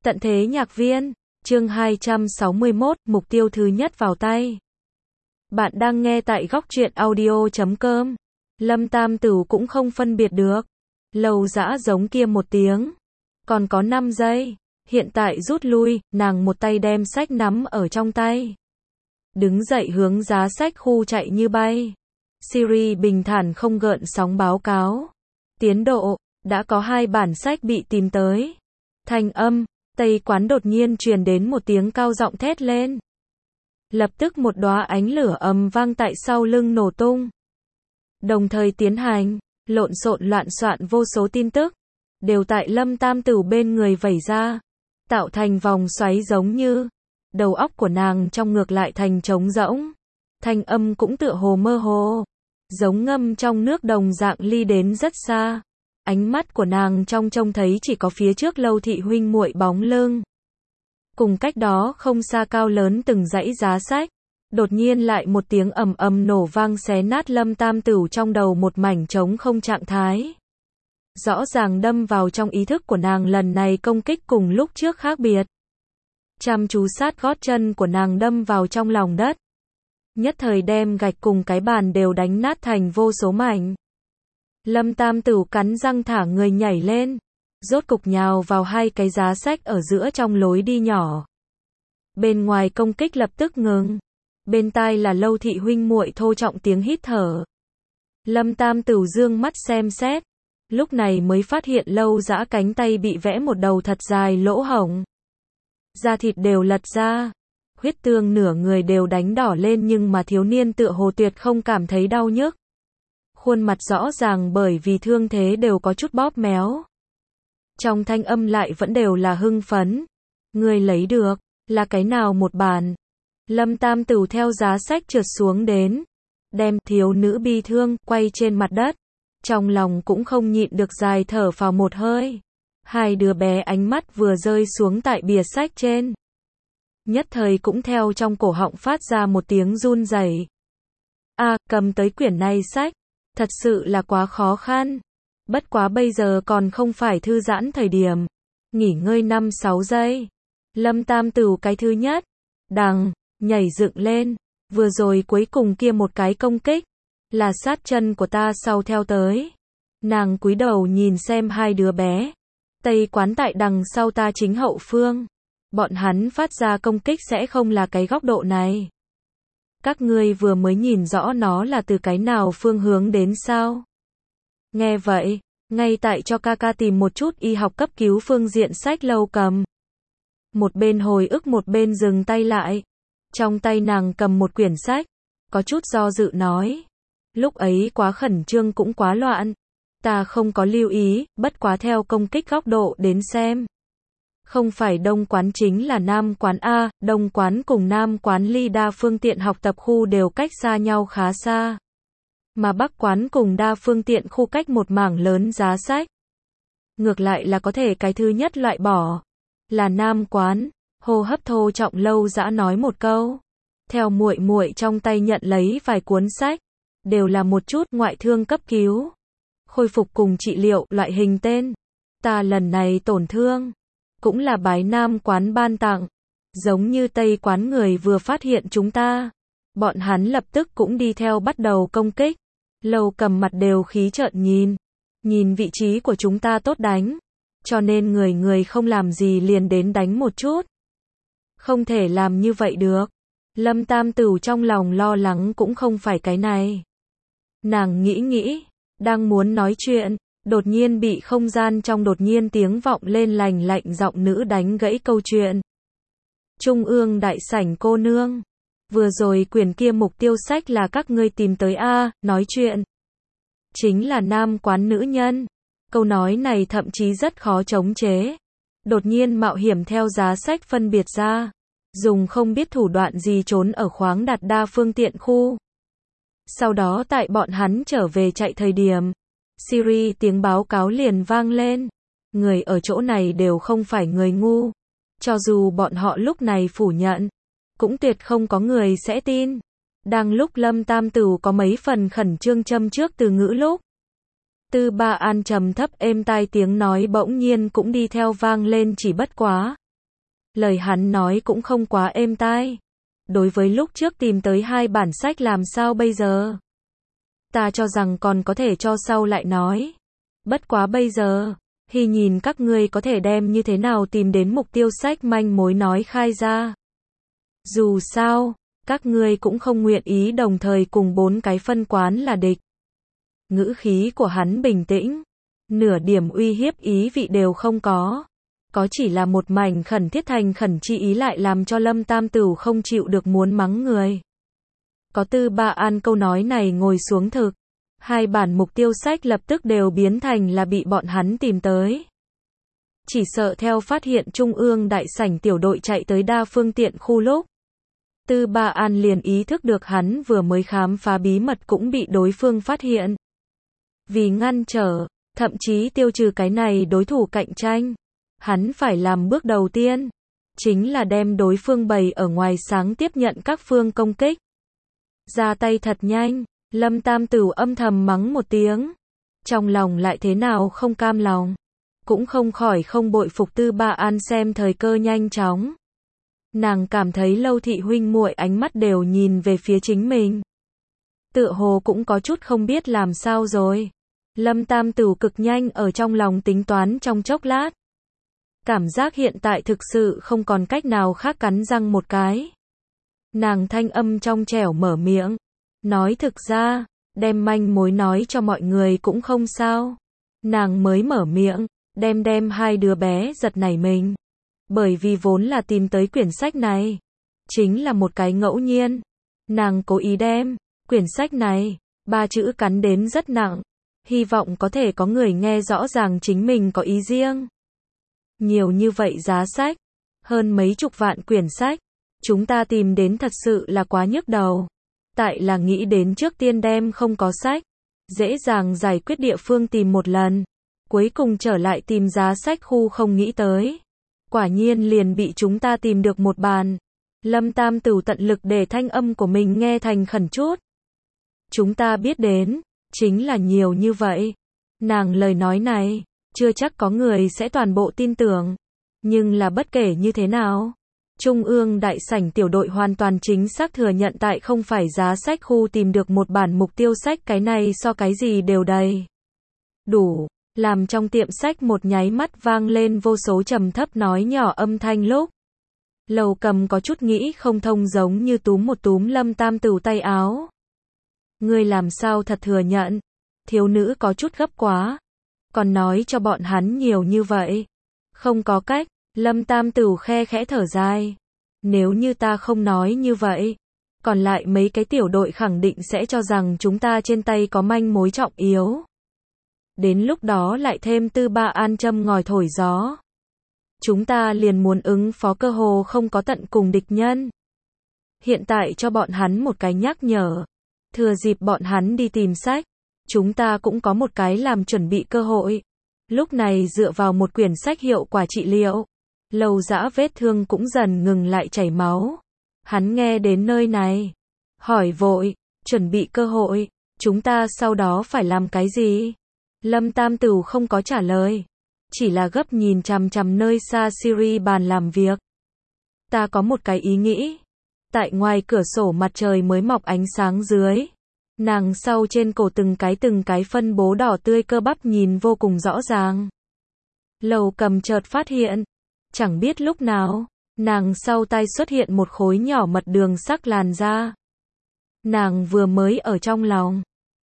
Tận thế nhạc viên, chương 261, mục tiêu thứ nhất vào tay. Bạn đang nghe tại góc truyện audio.com. Lâm Tam Tửu cũng không phân biệt được. Lầu Dã giống kia một tiếng. Còn có 5 giây. Hiện tại rút lui, nàng một tay đem sách nắm ở trong tay. Đứng dậy hướng giá sách khu chạy như bay. Siri bình thản không gợn sóng báo cáo. Tiến độ, đã có 2 bản sách bị tìm tới. Thanh âm, Tây quán đột nhiên truyền đến một tiếng cao giọng thét lên. Lập tức một đóa ánh lửa ầm vang tại sau lưng nổ tung. Đồng thời tiến hành, lộn xộn loạn soạn vô số tin tức, đều tại Lâm Tam Tửu bên người vẩy ra, tạo thành vòng xoáy giống như, đầu óc của nàng trong ngược lại thành trống rỗng. Thanh âm cũng tựa hồ mơ hồ, giống ngâm trong nước đồng dạng ly đến rất xa. Ánh mắt của nàng trong trông thấy chỉ có phía trước Lâu thị huynh muội bóng lưng. Cùng cách đó không xa cao lớn từng dãy giá sách. Đột nhiên lại một tiếng ầm ầm nổ vang xé nát Lâm Tam Tửu trong đầu một mảnh trống không trạng thái. Rõ ràng đâm vào trong ý thức của nàng, lần này công kích cùng lúc trước khác biệt. Chăm chú sát gót chân của nàng đâm vào trong lòng đất. Nhất thời đem gạch cùng cái bàn đều đánh nát thành vô số mảnh. Lâm Tam Tửu cắn răng thả người nhảy lên, rốt cục nhào vào 2 cái giá sách ở giữa trong lối đi nhỏ. Bên ngoài công kích lập tức ngừng, bên tai là Lâu thị huynh muội thô trọng tiếng hít thở. Lâm Tam Tửu dương mắt xem xét, lúc này mới phát hiện Lâu Dã cánh tay bị vẽ một đầu thật dài lỗ hổng. Da thịt đều lật ra, huyết tương nửa người đều đánh đỏ lên, nhưng mà thiếu niên tựa hồ tuyệt không cảm thấy đau nhức. Khuôn mặt rõ ràng bởi vì thương thế đều có chút bóp méo. Trong thanh âm lại vẫn đều là hưng phấn. Người lấy được, là cái nào một bản? Lâm Tam Tửu theo giá sách trượt xuống đến. Đem thiếu nữ bi thương, quay trên mặt đất. Trong lòng cũng không nhịn được dài thở phào một hơi. 2 đứa bé ánh mắt vừa rơi xuống tại bìa sách trên. Nhất thời cũng theo trong cổ họng phát ra một tiếng run rẩy. Cầm tới quyển này sách. Thật sự là quá khó khăn. Bất quá bây giờ còn không phải thư giãn thời điểm. Nghỉ ngơi 5-6 giây. Lâm Tam Tửu cái thứ nhất. Nhảy dựng lên. Vừa rồi cuối cùng kia một cái công kích. Là sát chân của ta sau theo tới. Nàng cúi đầu nhìn xem 2 đứa bé. Tây quán tại đằng sau ta chính hậu phương. Bọn hắn phát ra công kích sẽ không là cái góc độ này. Các ngươi vừa mới nhìn rõ nó là từ cái nào phương hướng đến sao? Nghe vậy, ngay tại cho ca tìm một chút y học cấp cứu phương diện sách Lâu cầm. Một bên hồi ức một bên dừng tay lại. Trong tay nàng cầm một quyển sách, có chút do dự nói. Lúc ấy quá khẩn trương cũng quá loạn. Ta không có lưu ý, bất quá theo công kích góc độ đến xem. Không phải Đông quán chính là Nam quán A, Đông quán cùng Nam quán ly đa phương tiện học tập khu đều cách xa nhau khá xa. Mà Bắc quán cùng đa phương tiện khu cách một mảng lớn giá sách. Ngược lại là có thể cái thứ nhất loại bỏ. Là Nam quán, hô hấp thô trọng Lâu Dã nói một câu. Theo muội muội trong tay nhận lấy vài cuốn sách. Đều là một chút ngoại thương cấp cứu. Khôi phục cùng trị liệu loại hình tên. Ta lần này tổn thương. Cũng là bái Nam quán ban tặng. Giống như Tây quán người vừa phát hiện chúng ta. Bọn hắn lập tức cũng đi theo bắt đầu công kích. Lâu cầm mặt đều khí trợn nhìn. Nhìn vị trí của chúng ta tốt đánh. Cho nên người không làm gì liền đến đánh một chút. Không thể làm như vậy được. Lâm Tam Tửu trong lòng lo lắng cũng không phải cái này. Nàng nghĩ. Đang muốn nói chuyện. Đột nhiên bị không gian trong đột nhiên tiếng vọng lên lành lạnh giọng nữ đánh gãy câu chuyện. Trung ương đại sảnh cô nương. Vừa rồi quyển kia mục tiêu sách là các ngươi tìm tới nói chuyện. Chính là Nam quán nữ nhân. Câu nói này thậm chí rất khó chống chế. Đột nhiên mạo hiểm theo giá sách phân biệt ra. Dùng không biết thủ đoạn gì trốn ở khoáng đạt đa phương tiện khu. Sau đó tại bọn hắn trở về chạy thời điểm. Siri tiếng báo cáo liền vang lên. Người ở chỗ này đều không phải người ngu. Cho dù bọn họ lúc này phủ nhận, cũng tuyệt không có người sẽ tin. Đang lúc Lâm Tam Tửu có mấy phần khẩn trương châm trước từ ngữ lúc. Tư Ba An trầm thấp êm tai tiếng nói bỗng nhiên cũng đi theo vang lên, chỉ bất quá. Lời hắn nói cũng không quá êm tai. Đối với lúc trước tìm tới 2 bản sách làm sao bây giờ? Ta cho rằng còn có thể cho sau lại nói. Bất quá bây giờ, Hy nhìn các ngươi có thể đem như thế nào tìm đến mục tiêu sách manh mối nói khai ra. Dù sao, các ngươi cũng không nguyện ý đồng thời cùng 4 cái phân quán là địch. Ngữ khí của hắn bình tĩnh, nửa điểm uy hiếp ý vị đều không có. Có chỉ là một mảnh khẩn thiết thành khẩn chi ý lại làm cho Lâm Tam Tửu không chịu được muốn mắng người. Có Tư Ba An câu nói này ngồi xuống thực. 2 bản mục tiêu sách lập tức đều biến thành là bị bọn hắn tìm tới. Chỉ sợ theo phát hiện Trung ương đại sảnh tiểu đội chạy tới đa phương tiện khu lúc. Tư Ba An liền ý thức được hắn vừa mới khám phá bí mật cũng bị đối phương phát hiện. Vì ngăn trở, thậm chí tiêu trừ cái này đối thủ cạnh tranh, hắn phải làm bước đầu tiên, chính là đem đối phương bày ở ngoài sáng tiếp nhận các phương công kích. Ra tay thật nhanh, Lâm Tam Tửu âm thầm mắng một tiếng. Trong lòng lại thế nào không cam lòng. Cũng không khỏi không bội phục Tư Ba An xem thời cơ nhanh chóng. Nàng cảm thấy Lâu thị huynh muội ánh mắt đều nhìn về phía chính mình. Tựa hồ cũng có chút không biết làm sao rồi. Lâm Tam Tửu cực nhanh ở trong lòng tính toán trong chốc lát. Cảm giác hiện tại thực sự không còn cách nào khác cắn răng một cái. Nàng thanh âm trong trẻo mở miệng. Nói thực ra, đem manh mối nói cho mọi người cũng không sao. Nàng mới mở miệng, đem 2 đứa bé giật nảy mình. Bởi vì vốn là tìm tới quyển sách này. Chính là một cái ngẫu nhiên. Nàng cố ý đem, quyển sách này, 3 chữ cắn đến rất nặng. Hy vọng có thể có người nghe rõ ràng chính mình có ý riêng. Nhiều như vậy giá sách, hơn mấy chục vạn quyển sách. Chúng ta tìm đến thật sự là quá nhức đầu. Tại là nghĩ đến trước tiên đem không có sách. Dễ dàng giải quyết địa phương tìm một lần. Cuối cùng trở lại tìm giá sách khu không nghĩ tới. Quả nhiên liền bị chúng ta tìm được một bàn. Lâm Tam Tửu tận lực để thanh âm của mình nghe thành khẩn chút. Chúng ta biết đến, chính là nhiều như vậy. Nàng lời nói này, chưa chắc có người sẽ toàn bộ tin tưởng. Nhưng là bất kể như thế nào. Trung ương đại sảnh tiểu đội hoàn toàn chính xác thừa nhận tại không phải giá sách khu tìm được một bản mục tiêu sách cái này so cái gì đều đầy. Đủ, làm trong tiệm sách một nháy mắt vang lên vô số trầm thấp nói nhỏ âm thanh lúc. Lầu Cầm có chút nghĩ không thông giống như túm một túm Lâm Tam Tửu tay áo. Ngươi làm sao thật thừa nhận, thiếu nữ có chút gấp quá. Còn nói cho bọn hắn nhiều như vậy. Không có cách. Lâm Tam Tửu khe khẽ thở dài. Nếu như ta không nói như vậy, còn lại mấy cái tiểu đội khẳng định sẽ cho rằng chúng ta trên tay có manh mối trọng yếu. Đến lúc đó lại thêm Tư Ba An châm ngòi thổi gió. Chúng ta liền muốn ứng phó cơ hồ không có tận cùng địch nhân. Hiện tại cho bọn hắn một cái nhắc nhở. Thừa dịp bọn hắn đi tìm sách, chúng ta cũng có một cái làm chuẩn bị cơ hội. Lúc này dựa vào một quyển sách hiệu quả trị liệu. Lầu Dã vết thương cũng dần ngừng lại chảy máu. Hắn nghe đến nơi này. Hỏi vội, chuẩn bị cơ hội, chúng ta sau đó phải làm cái gì? Lâm Tam Tửu không có trả lời. Chỉ là gấp nhìn chằm chằm nơi xa Siri bàn làm việc. Ta có một cái ý nghĩ. Tại ngoài cửa sổ mặt trời mới mọc ánh sáng dưới. Nàng sau trên cổ từng cái phân bố đỏ tươi cơ bắp nhìn vô cùng rõ ràng. Lầu Cầm chợt phát hiện. Chẳng biết lúc nào, nàng sau tay xuất hiện một khối nhỏ mật đường sắc làn da. Nàng vừa mới ở trong lòng.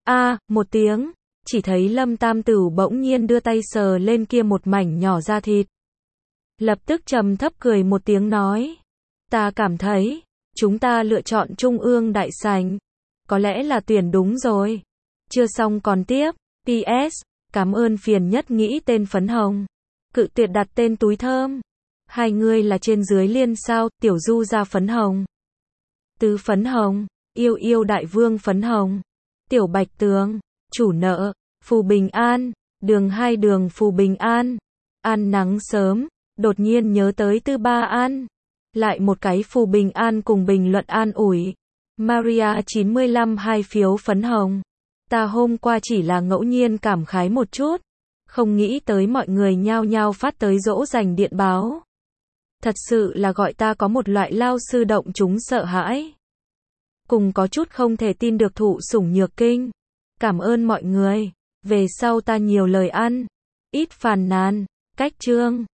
Một tiếng, chỉ thấy Lâm Tam Tửu bỗng nhiên đưa tay sờ lên kia một mảnh nhỏ da thịt. Lập tức trầm thấp cười một tiếng nói. Ta cảm thấy, chúng ta lựa chọn Trung ương đại sảnh. Có lẽ là tuyển đúng rồi. Chưa xong còn tiếp. PS, cảm ơn phiền nhất nghĩ tên phấn hồng. Cự tuyệt đặt tên túi thơm. Hai người là trên dưới liên sao, tiểu du ra phấn hồng. Tứ phấn hồng, yêu đại vương phấn hồng. Tiểu bạch tường, chủ nợ, phù bình an, đường 2 đường phù bình an. Ăn nắng sớm, đột nhiên nhớ tới Tư Ba An. Lại một cái phù bình an cùng bình luận an ủi. Maria 95 2 phiếu phấn hồng. Ta hôm qua chỉ là ngẫu nhiên cảm khái một chút. Không nghĩ tới mọi người nhao nhao phát tới dỗ dành điện báo. Thật sự là gọi ta có một loại lao sư động chúng sợ hãi. Cùng có chút không thể tin được thụ sủng nhược kinh. Cảm ơn mọi người. Về sau ta nhiều lời ăn, ít phàn nàn. Cách chương